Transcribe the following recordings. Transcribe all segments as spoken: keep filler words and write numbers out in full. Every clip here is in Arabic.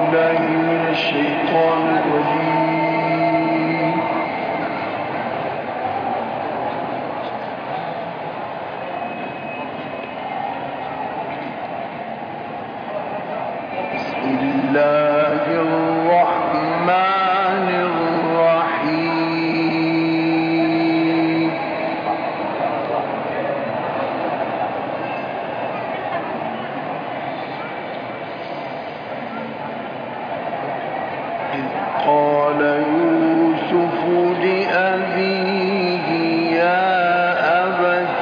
بالله من الشيطان الرجيم. بسم الله الرحمن الرحيم. إذ قال يوسف لأبيه يا أبت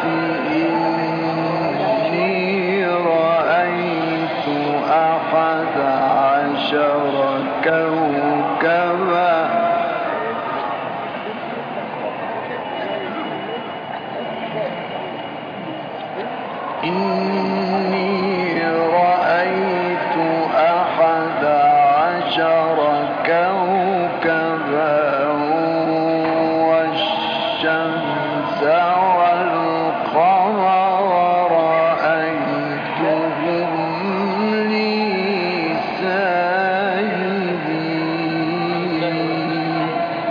إني رأيت أحد عشر كوكبا إني رأيت أحد عشر كوكبا والشمس والقمر رأيتهم لي ساجدين.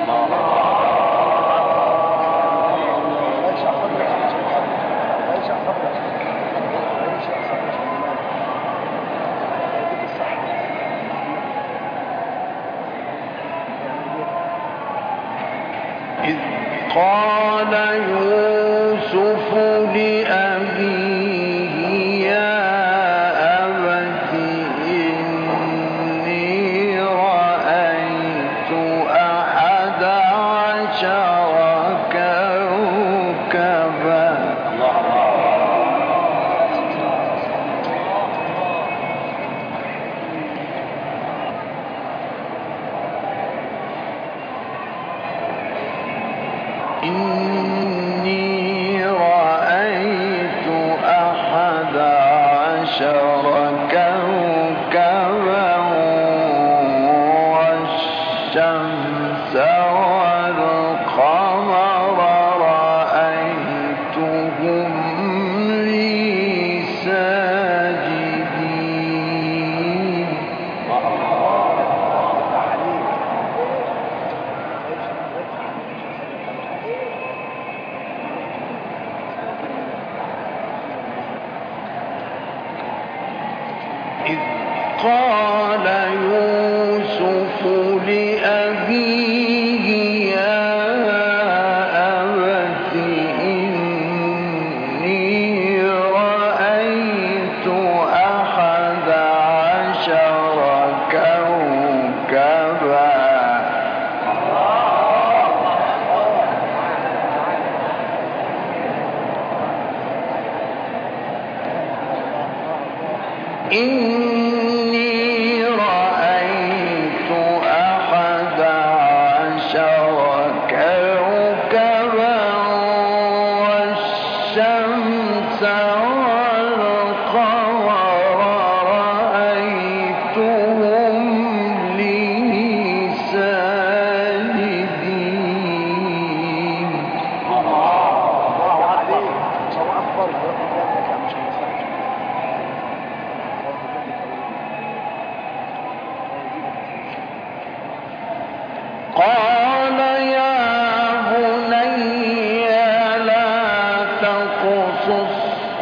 إذ قال يوسف لأبيه يا أبت إني رأيت أحد عشر كوكبا إني رأيت أحد عشر كوكبا والشمس والقمر رأيتهم لي ساجدين. إذ قال يوسف لأبيه يا أبت إني رأيت أحد عشر كوكبا إني رأيت أحد عشر كوكبا والشمس والقمر رأيتهم لي ساجدين. قال يا بني لا تقصص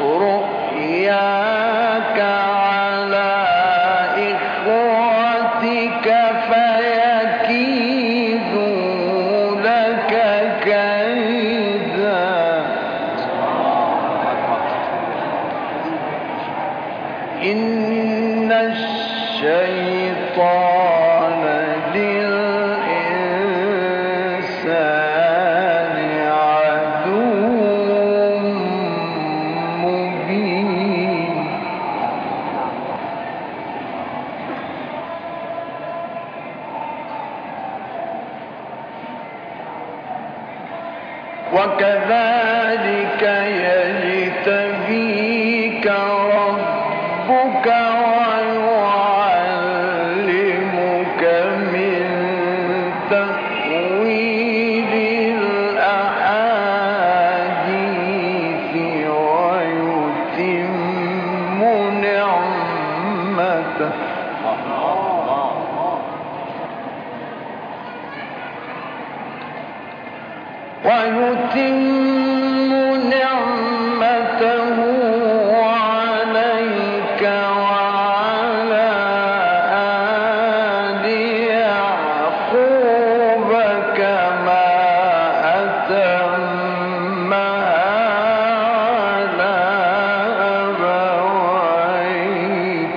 رؤياك على إخوتك فيكيدوا لك كيدا إن الشيطان للإنسان عدو مبين. وكذلك يجتبيك ربك ويعلمك من تأويل الأحاديث ويتم نعمته ويتم نعمته عليك وعلى آل يعقوب كما أتمها على أبويك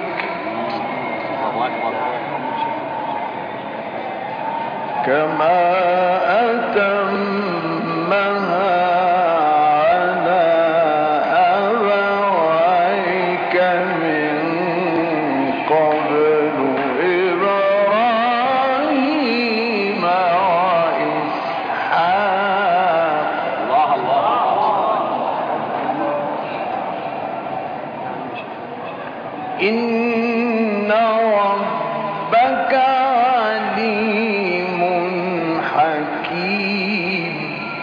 كما أتمها على أبويك من قبل إبراهيم وإسحاق الله الله إن ربك عليم حكيم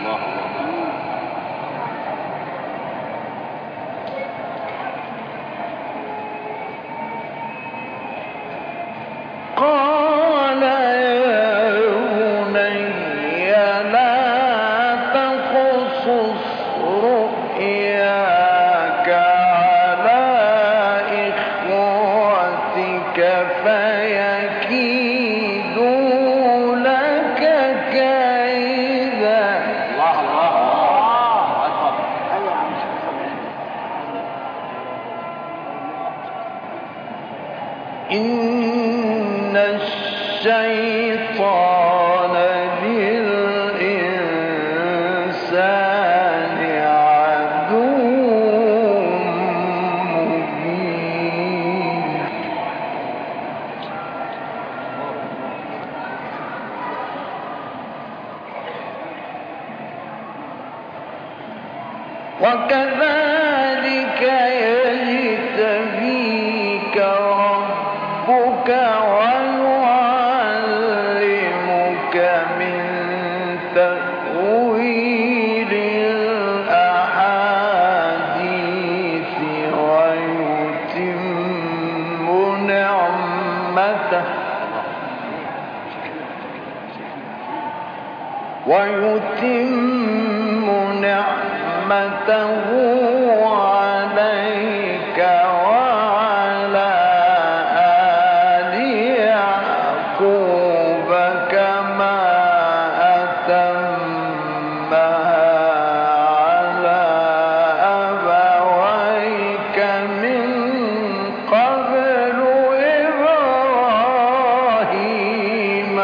قال يا بني لا تقصص رؤياك على إخوتك فيكيدوا لك كيدا الله الله إن الشيطان للإنسان عدو مبين وكذلك يجتبيك ربك ويعلمك من تأويل الأحاديث ويتم نعمته ويتم نعمته عليك وعلى آل يعقوب كما أتمها على أبويك من قبل إبراهيم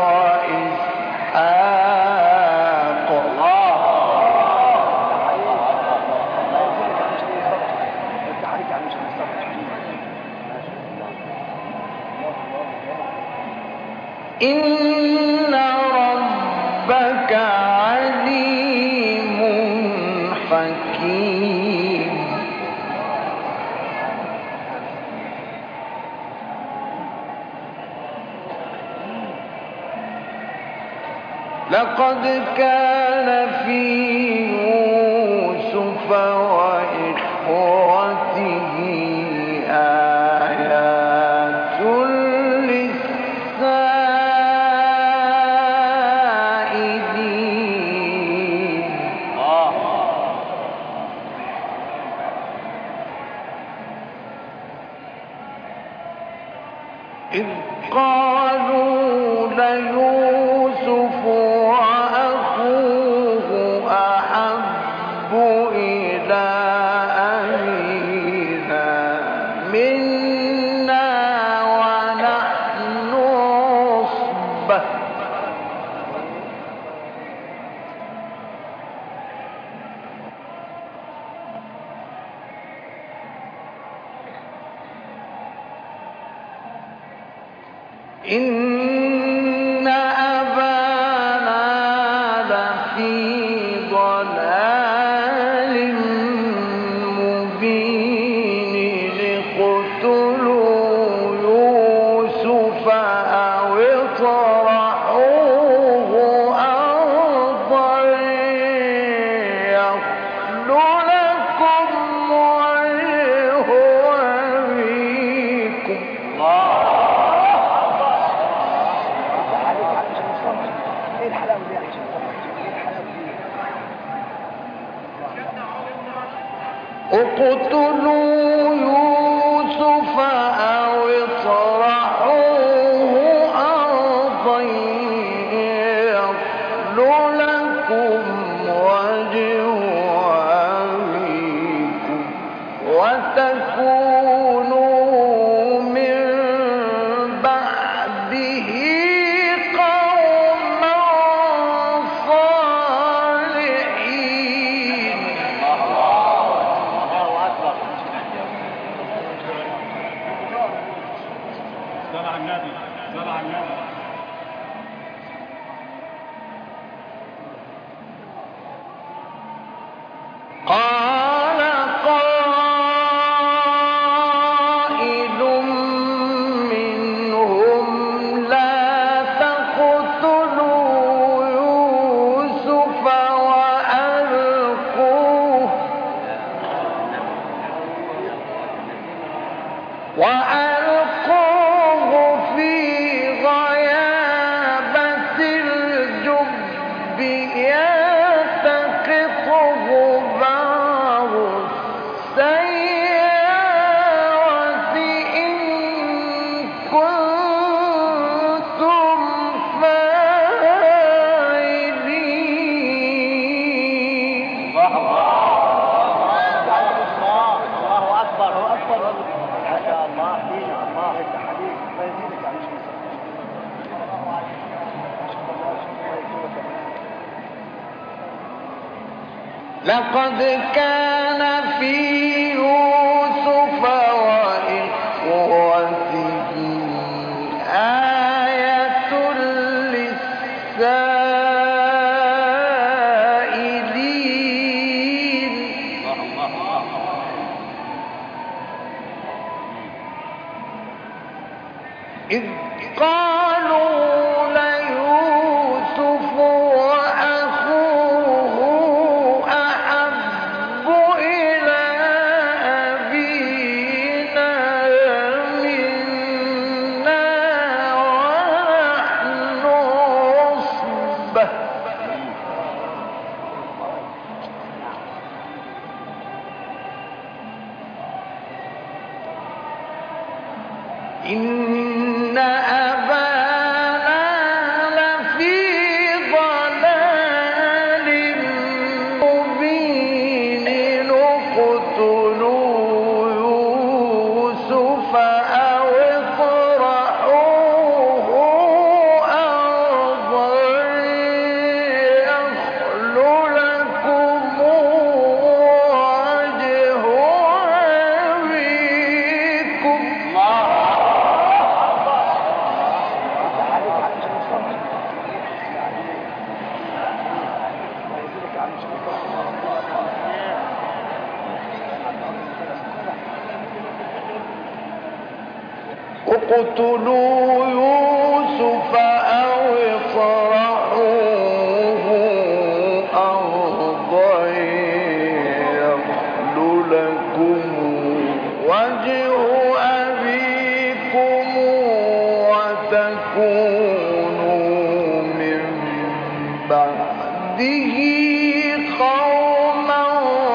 وإسحاق إن ربك عليم حكيم لقد كان في يوسف وإخوته آيات للسائلين إذ قالوا ليوسف وأخوه أحب إلى أبينا منا ونحن عصبة إن أبانا لفي ضلال مبين اقتلوا يوسف أو اطرحوه أرضا يخل لكم وجه أبيكم اقتلوا يوسف أو اطرحوه أرضا يخل لكم وجه أبيكم وتكونوا من بعده قوما صالحين. الله أكبر. صلى على النبي صلى على النبي. قال قائل منهم لا تقتلوا يوسف وألقوه وألقوه في غيابة الجب يلتقطه بعض السيارة إن كنتم فاعلين. الله أكبر. الله أكبر. ما شاء الله فينا الله الحديث ما يزيدك عن شيء. لقد كان في يوسف وإخوته آية للسائلين إذ قالوا ليوسف وأخوه أحب إلى أبينا منا ونحن عصبة إن أبانا لفي ضلال مبين اقتلوا يوسف أو اطرحوه أرضا يخل لكم وجه أبيكم. اقتلوا يوسف أو اطرحوه أرضا يخل لكم وجه أبيكم وتكونوا من بعده قوما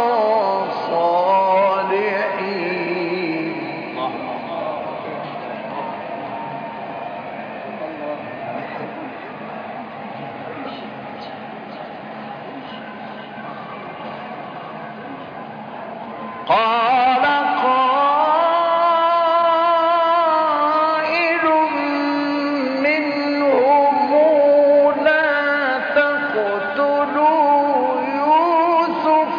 صالحين. قال قائل منهم لا تقتلوا يوسف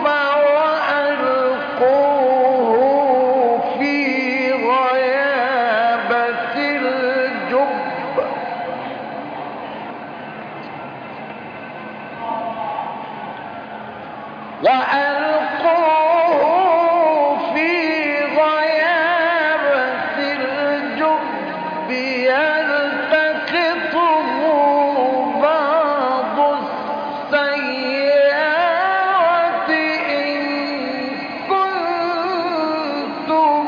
وألقوه في غيابة الجب وألقوه في غيابة الجب يلتقطه بعض السيارة إن كنتم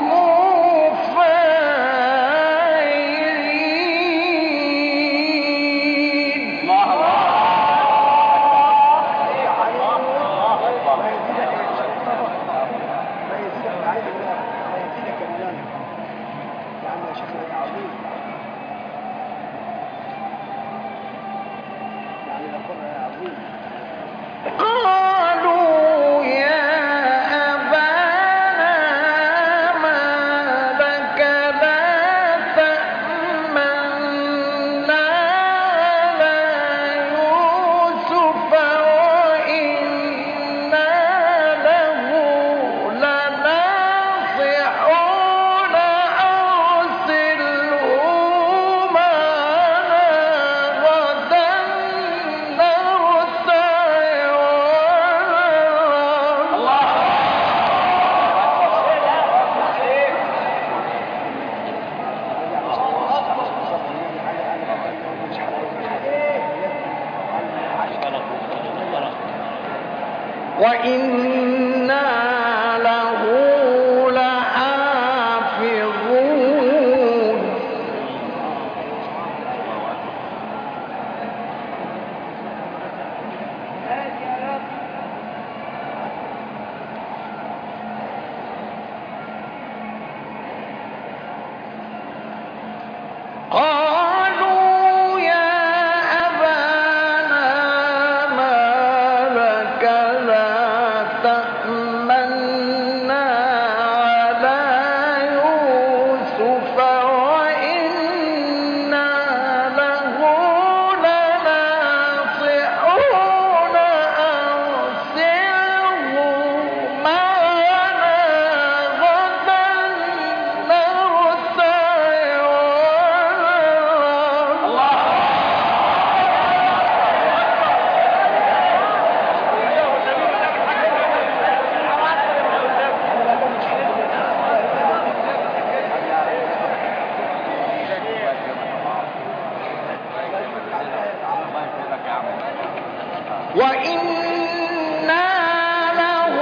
فاعلين. قالوا يا أبانا ما لك لا تأمنا على يوسف وإنا له لناصحون أرسله معنا غدا نرتع وإنا له لحافظون قالوا يا أبانا ما لك لا تأمنا على يوسف وإنا له لناصحون أرسله معنا غدا نرتع وإنا له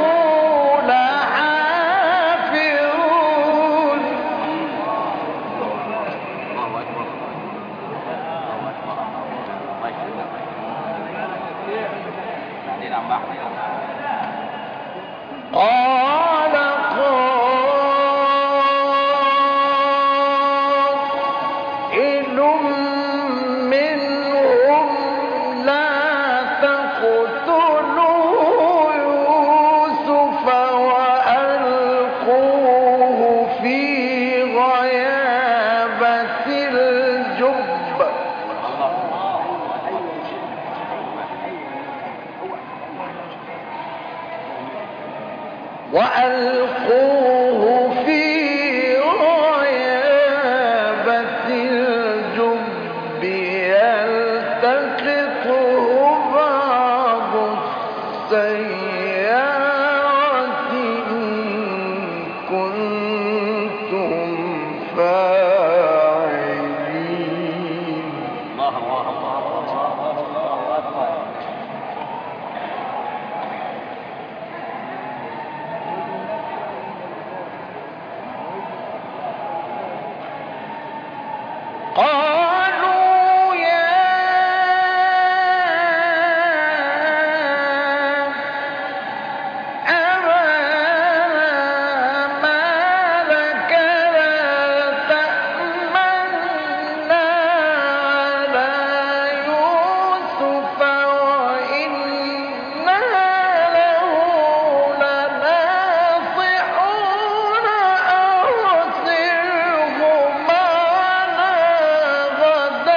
لحافظون قال قائل منهم لا تقتلوا يوسف وألقوه في غيابة الجب وألقوه في غيابة الجب يلتقطه بعض السيارة إن كنتم فاعلين قالوا يا أبانا ما لك لا تأمنا على يوسف وإنا له لناصحون أرسله معنا غدا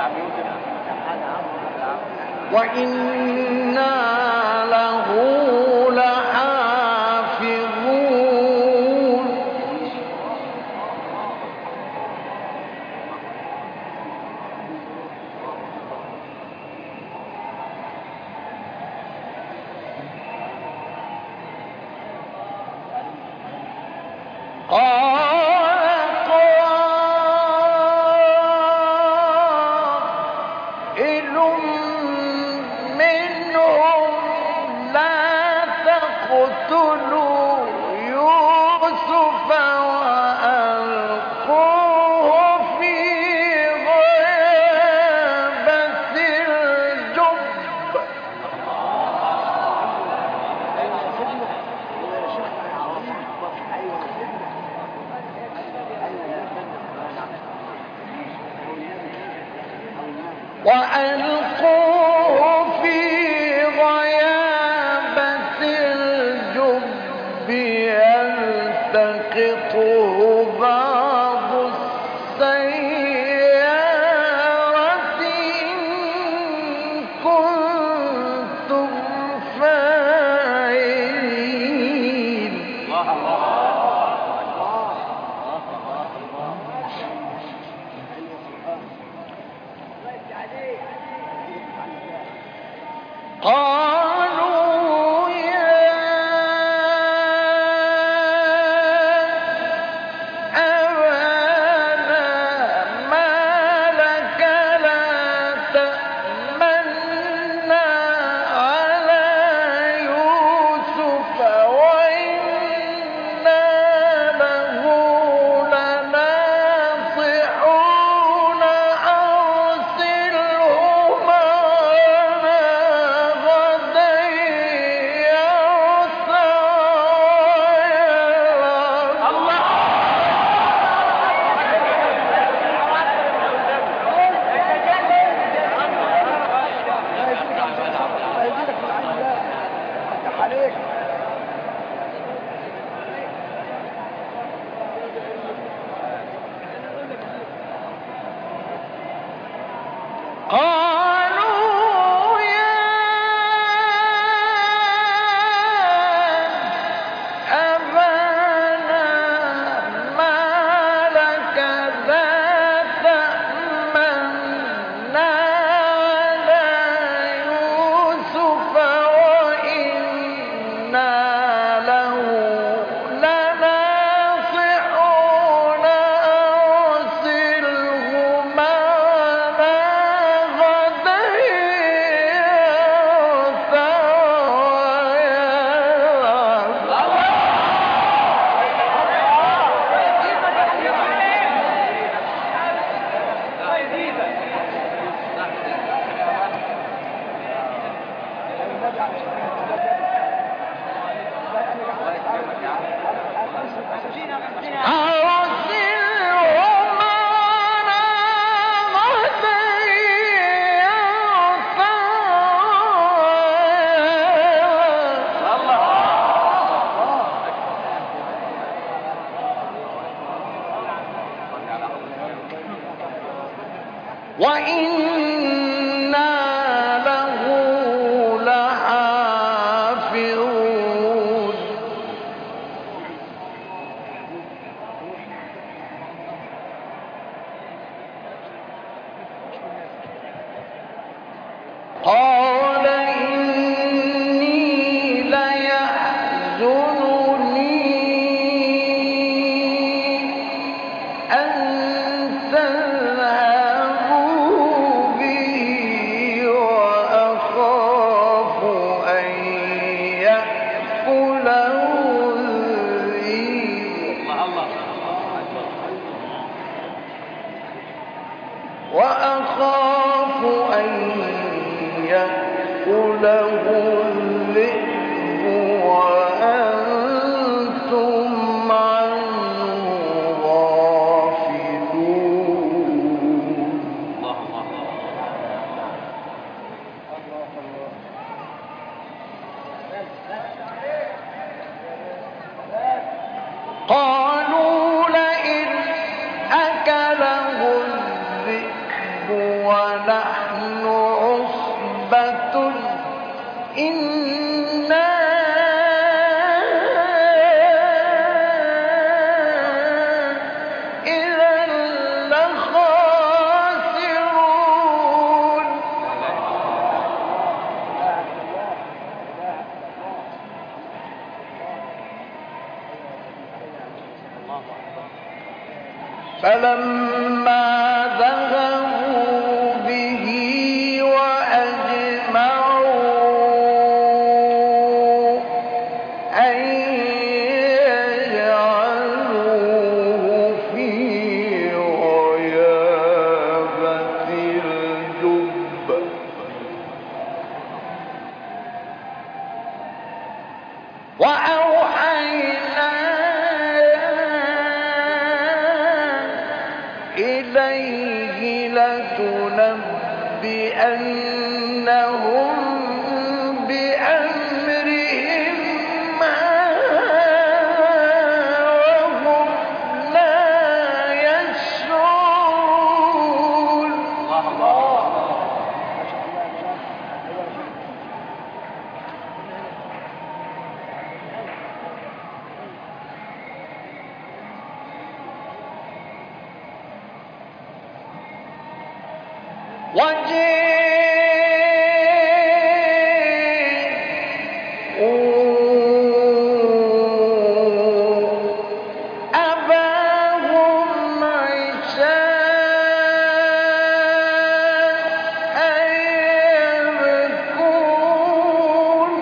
وإنا له لحافظون قال قائل منهم لا تقتلوا يوسف وألقوه في غيابة الجب وألقوه في غيابة الجب يلتقطه بعض السيارة إن كنتم فاعلين قالوا يا أبانا ما لك لا تأمنا على يوسف وإنا له لناصحون أرسله معنا غدا يرتع قالوا يا أبانا ما لك لا تأمنا على يوسف وإنا له لناصحون أرسله معنا غدا يرتع أرسله معنا غدا يرتع وإنا له لحافظون قال إني ليحزنني أن تذهبوا به وأخاف أن يأكله الذئب وأخاف أن يأكله الذئب وأنتم عنه غافلون قالوا لئن أكله الذئب ونحن فلما ذهبوا به وأجمعوا أن يجعلوه في غيابة الجب وأوحينا إليه لتنبئنهم بأمرهم وهم لا يشعرون. وجيءوا أباهم عشاء يبكون.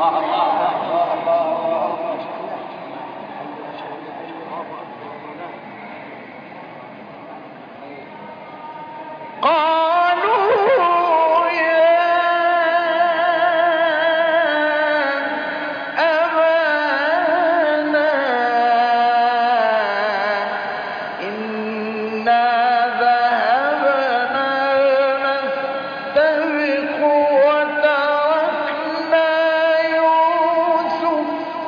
قالوا يا أبانا إنا ذهبنا نستبق وتركنا يوسف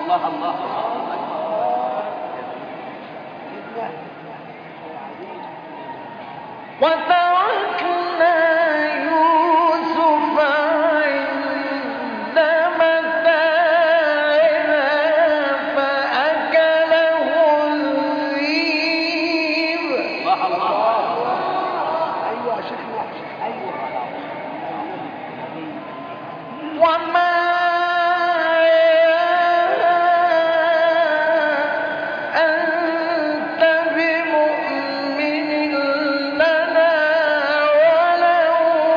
وتركنا يوسف عند متاعنا فأكله الذئب. ايوه شيخنا ايوه وما أنت بمؤمن لنا ولو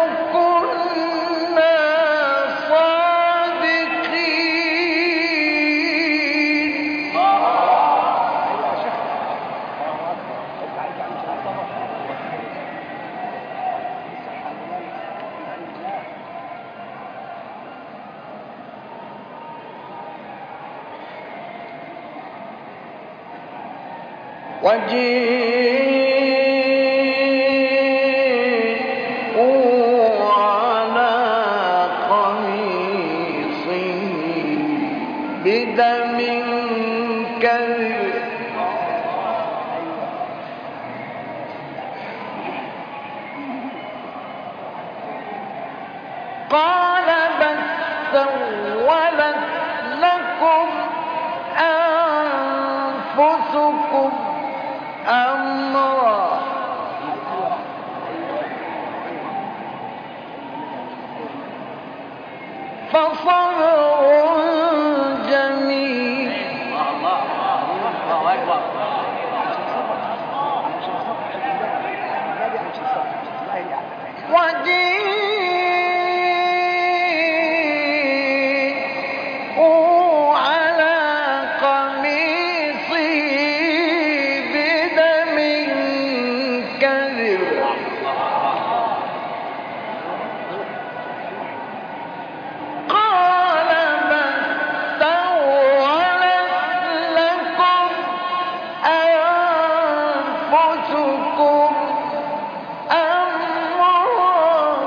كنا صادقين. ايوه شيخنا وجيءوا على قميصه بدم كذب قال بل سولت لكم أنفسكم أمرا فصبر جميل. وجيءوا على قميصه بدم كذب قال بل سولت لكم أنفسكم أمرا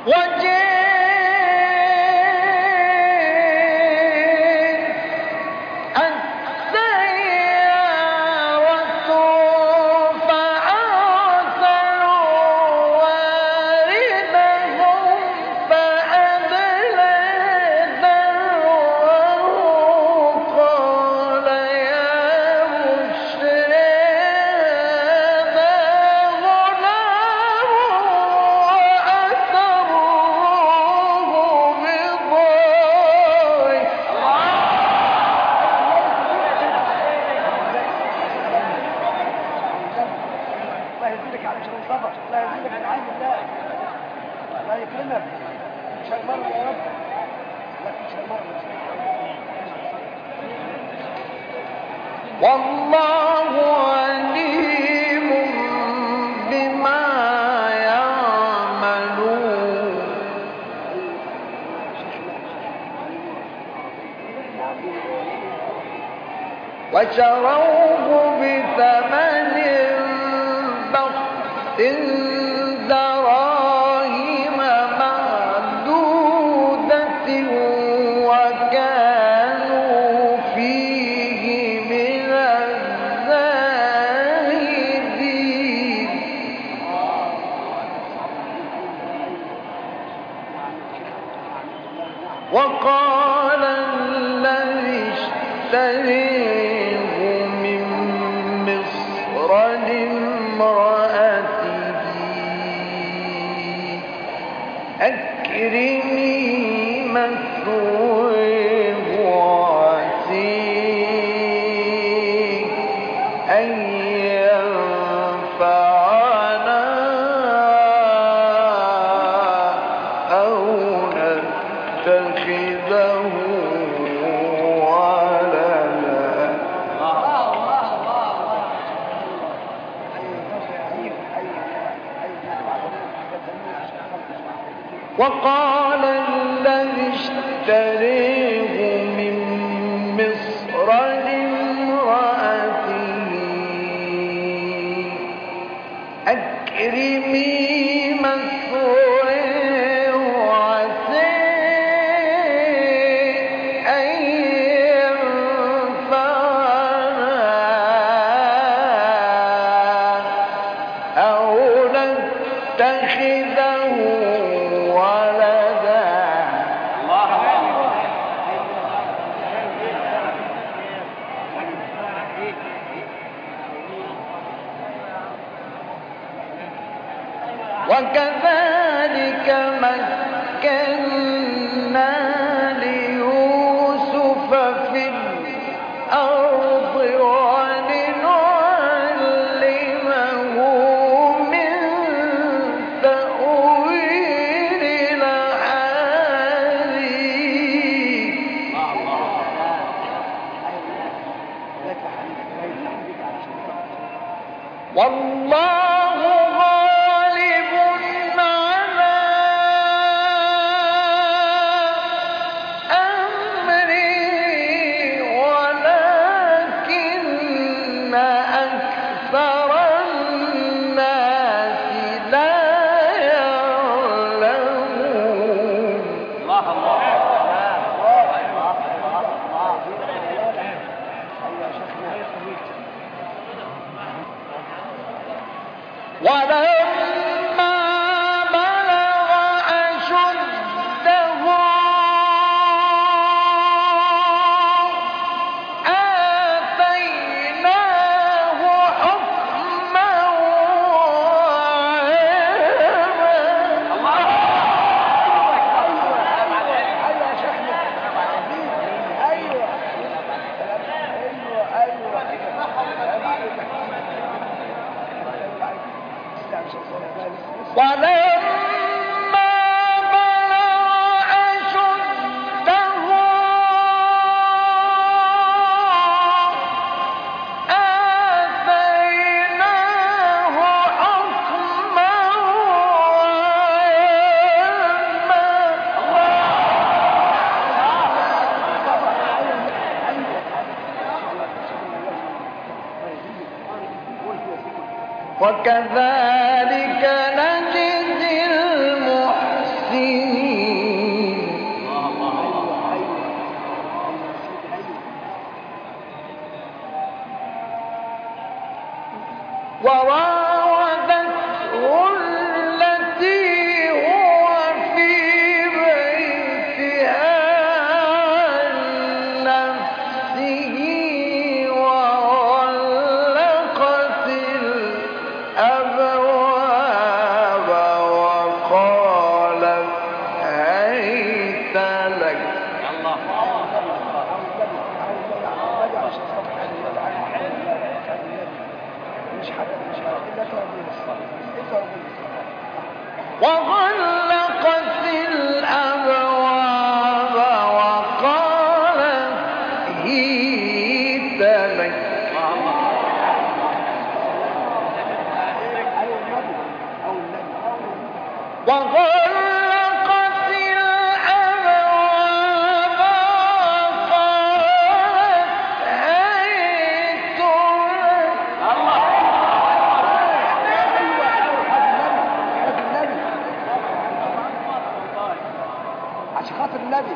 والله عليم بما يعملون وشروه بثمن بخس دراهم معدودة وكانوا فيه من الزاهدين وقال الذي اشتريه من مصر لامرأته أكرمي مثواه وعسيه أن ينفعنا أو نتخذه ولدا وقال الذي اشتريه من مصر لامرأته أكرمي مثواه وعسيه أن ينفعنا أو نتخذه ولدا وكذلك مكنا ليوسف في الأرض ولنعلمه من تأويل الأحاديث والله غالب على أمره ولكن أكثر الناس لا يعلمون ولما بلغ أشده آتيناه حكما ولما بلغ أشده آتيناه حكما وعلما وكذلك نجزي المحسنين وغلقت الأبواب وقالت هيت لك. وغلقت الأبواب وقالت هيت لك. عشان خاطر النبي.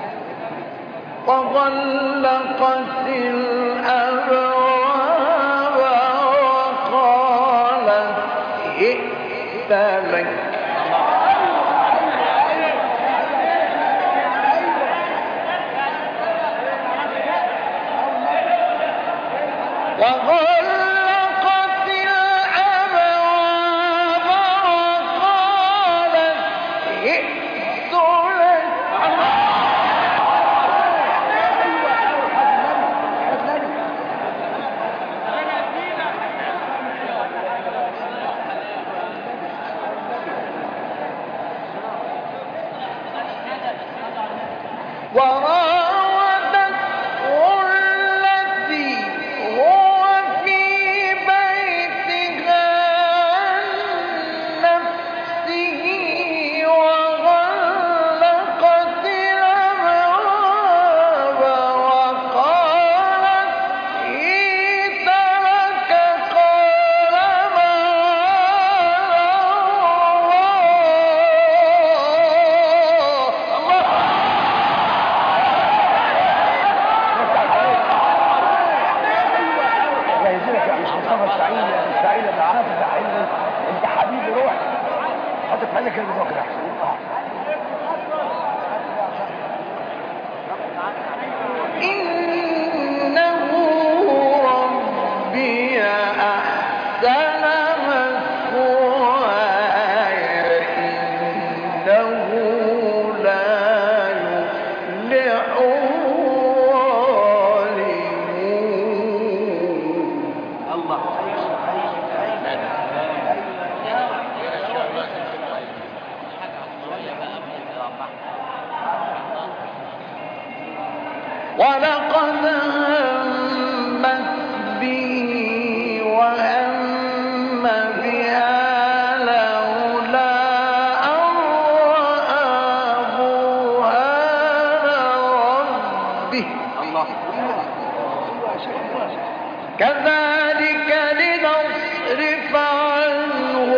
وغلقت الأبواب وقالت ائت لك. وغلقت الأبواب وقالت ائت لك. وراودته التي هو في بيتها عن نفسه وغلقت الأبواب وقالت هيت لك. قال جايزينك يا مصطفى السعيد يا السعيد يا عارف السعيد انت حبيبي روح حط في عينك اللي بكره احسن. إنه ربي أحسن مثواي إنه لا يفلح الظالمون. الله ولقد همت به وهم بها لولا أن رأى برهان ربه كذلك لنصرف عنه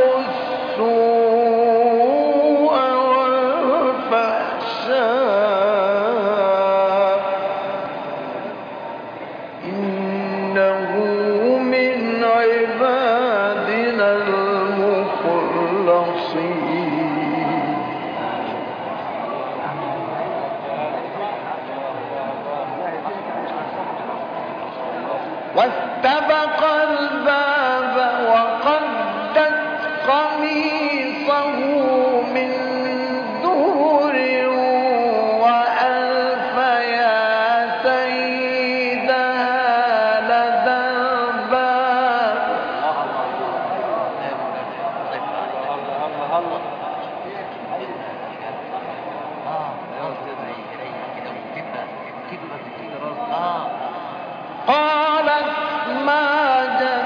السوء والفحشاء إنه من عبادنا المخلصين. واستبق الباب وقدت قميصه من دبر وألف يا سيدها لدى الباب. قالت ما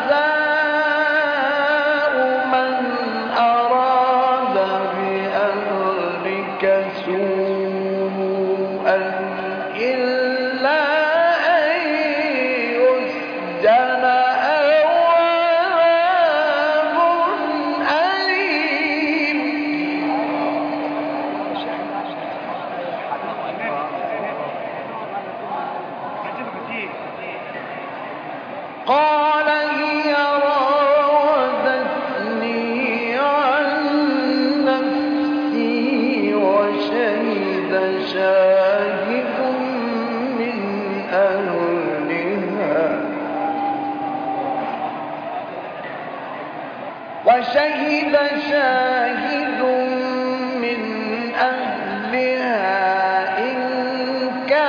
جزاء من أراد بأهلك سوءا إلا أن يسجن أو عذاب أليم. قال هي راودتني عن نفسي وشهد شاهد من أهلها وشهد شاهد من أهلها إن كان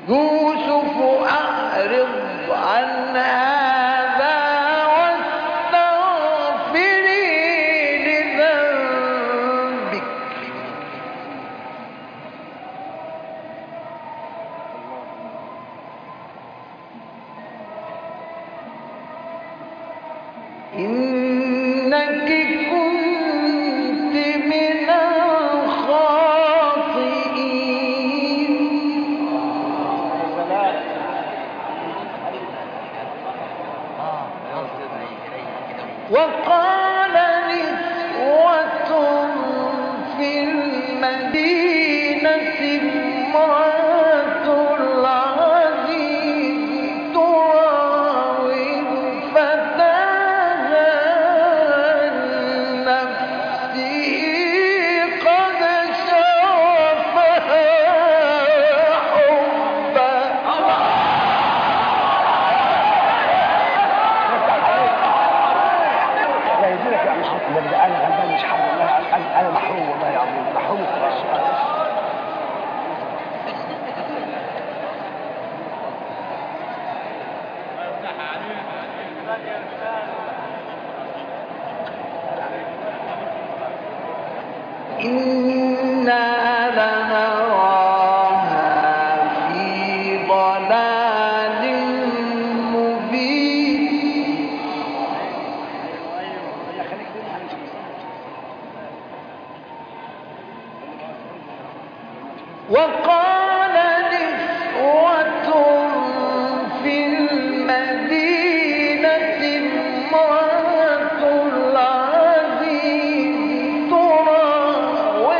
يوسف أعرض عن هذا واستغفري لذنبك إنك كنت من الخاطئين وقال نسوة في المدينة امرأة العزيز تراود فتاها عن نفسه قد شغفها حبا لا يدينك يا عم الشيخ النبي، انا غلبان مش حاضر والله، انا انا محروم والله يا عظيم، محروم القرآن. إنا لنراها في ضلال مبين وقال نسوة في المدينة امرأة العزيز تراود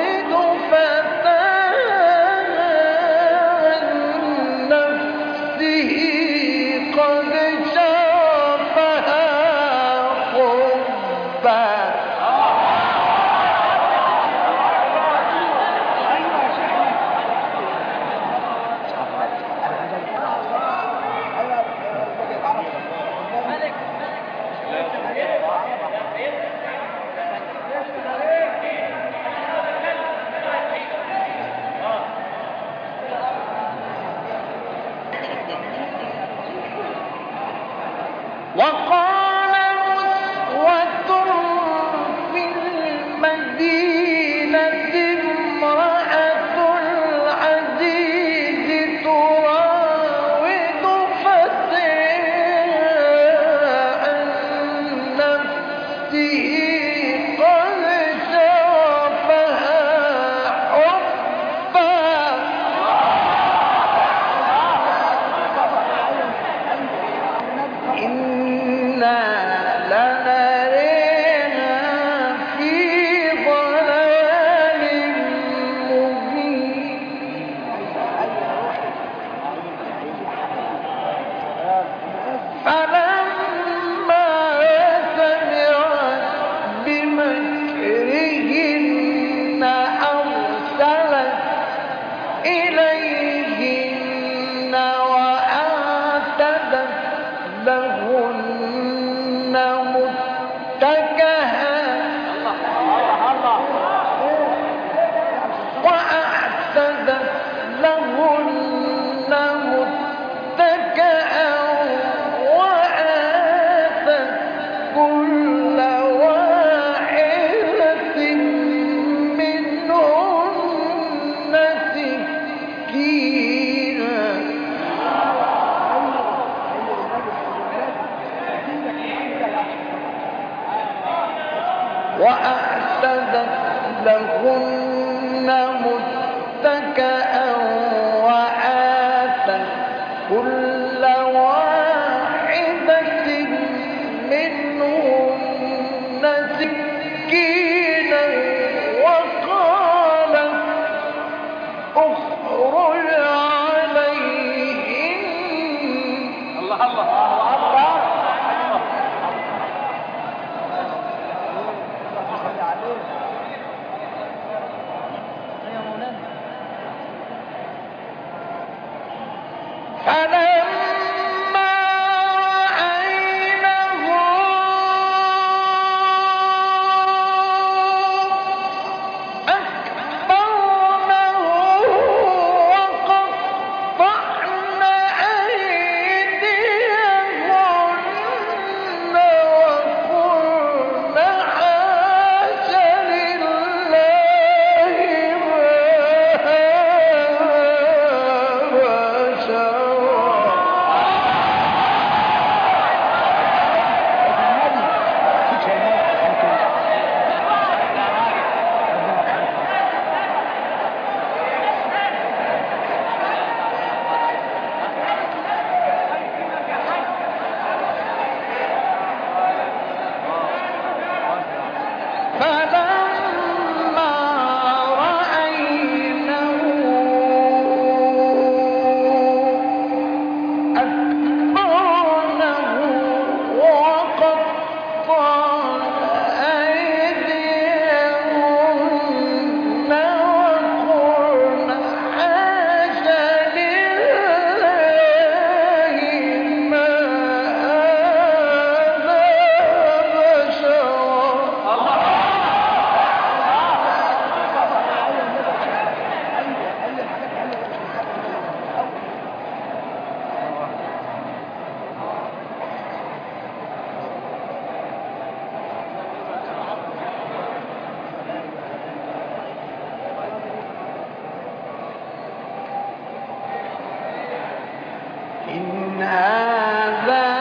إن هذا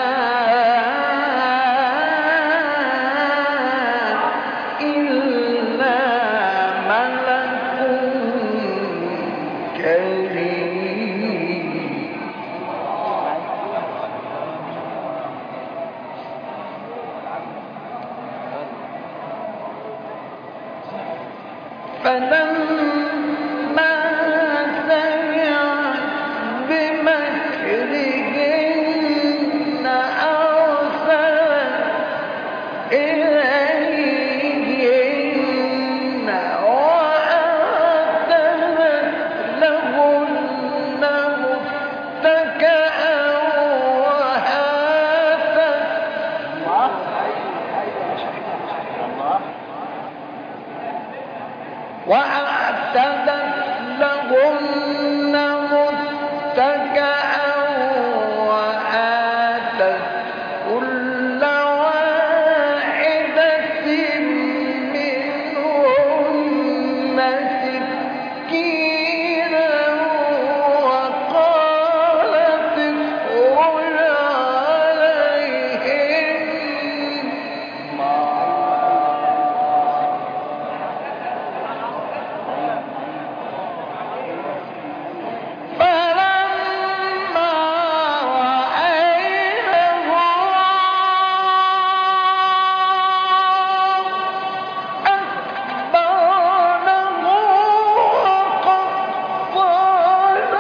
إلا ملك كريم. فلما سمعت بمكرهن أرسلت إليهن وأعتدت لهن متكئا وآتت وأعتدت لهن متكئا وآتت كل واحدة منهن سكينا وقالت اخرج عليهن. فلما رأينه أكبرنه وقطعن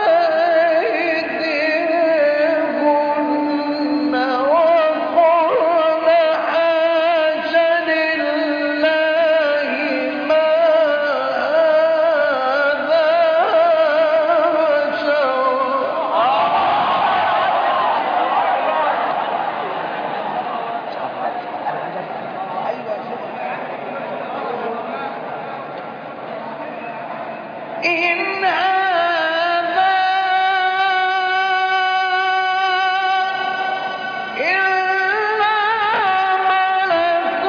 أيديهن وقلن حاش لله ما هذا إن هذا إلا ملك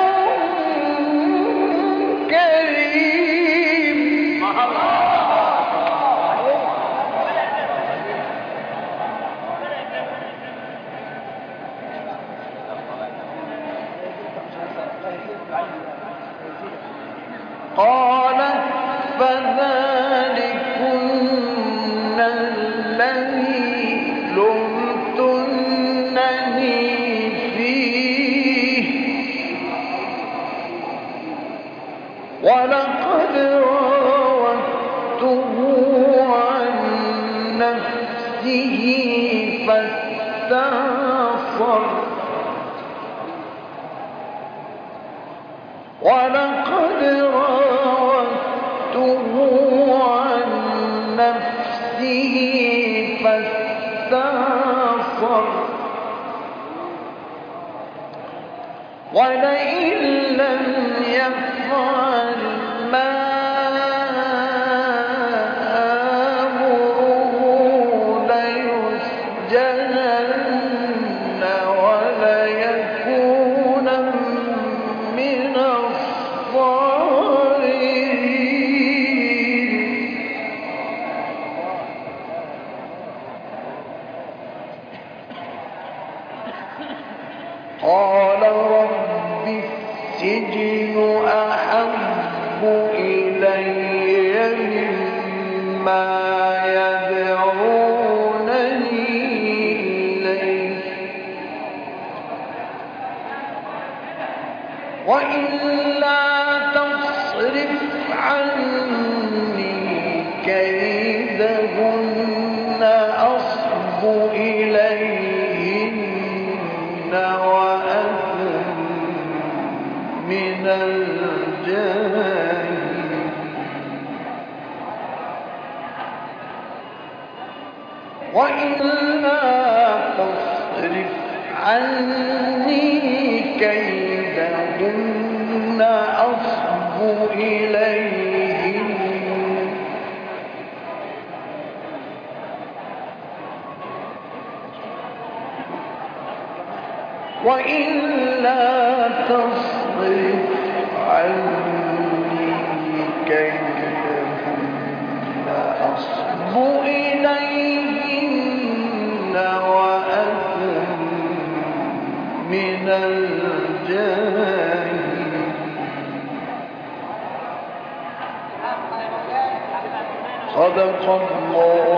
كريم. قالت فذلكن الذي لمتنني فيه ولقد راودته عن نفسه فاستعصر ولقد راودته عن نفسه فاستعصر ولئن لم يفعل ما آمره ليسجنن وليكونا من الصاغرين. قال رب السجن أحب إلي مما يدعونني إليه وإلا تصرف عني كيدهن أصب إليهن وأكن من الجاهلين. وإلا تصرف عني كيدهن أصب إليهن وإلا تصرف عني كيدهن أصب إليهن الجاهلين صدق الله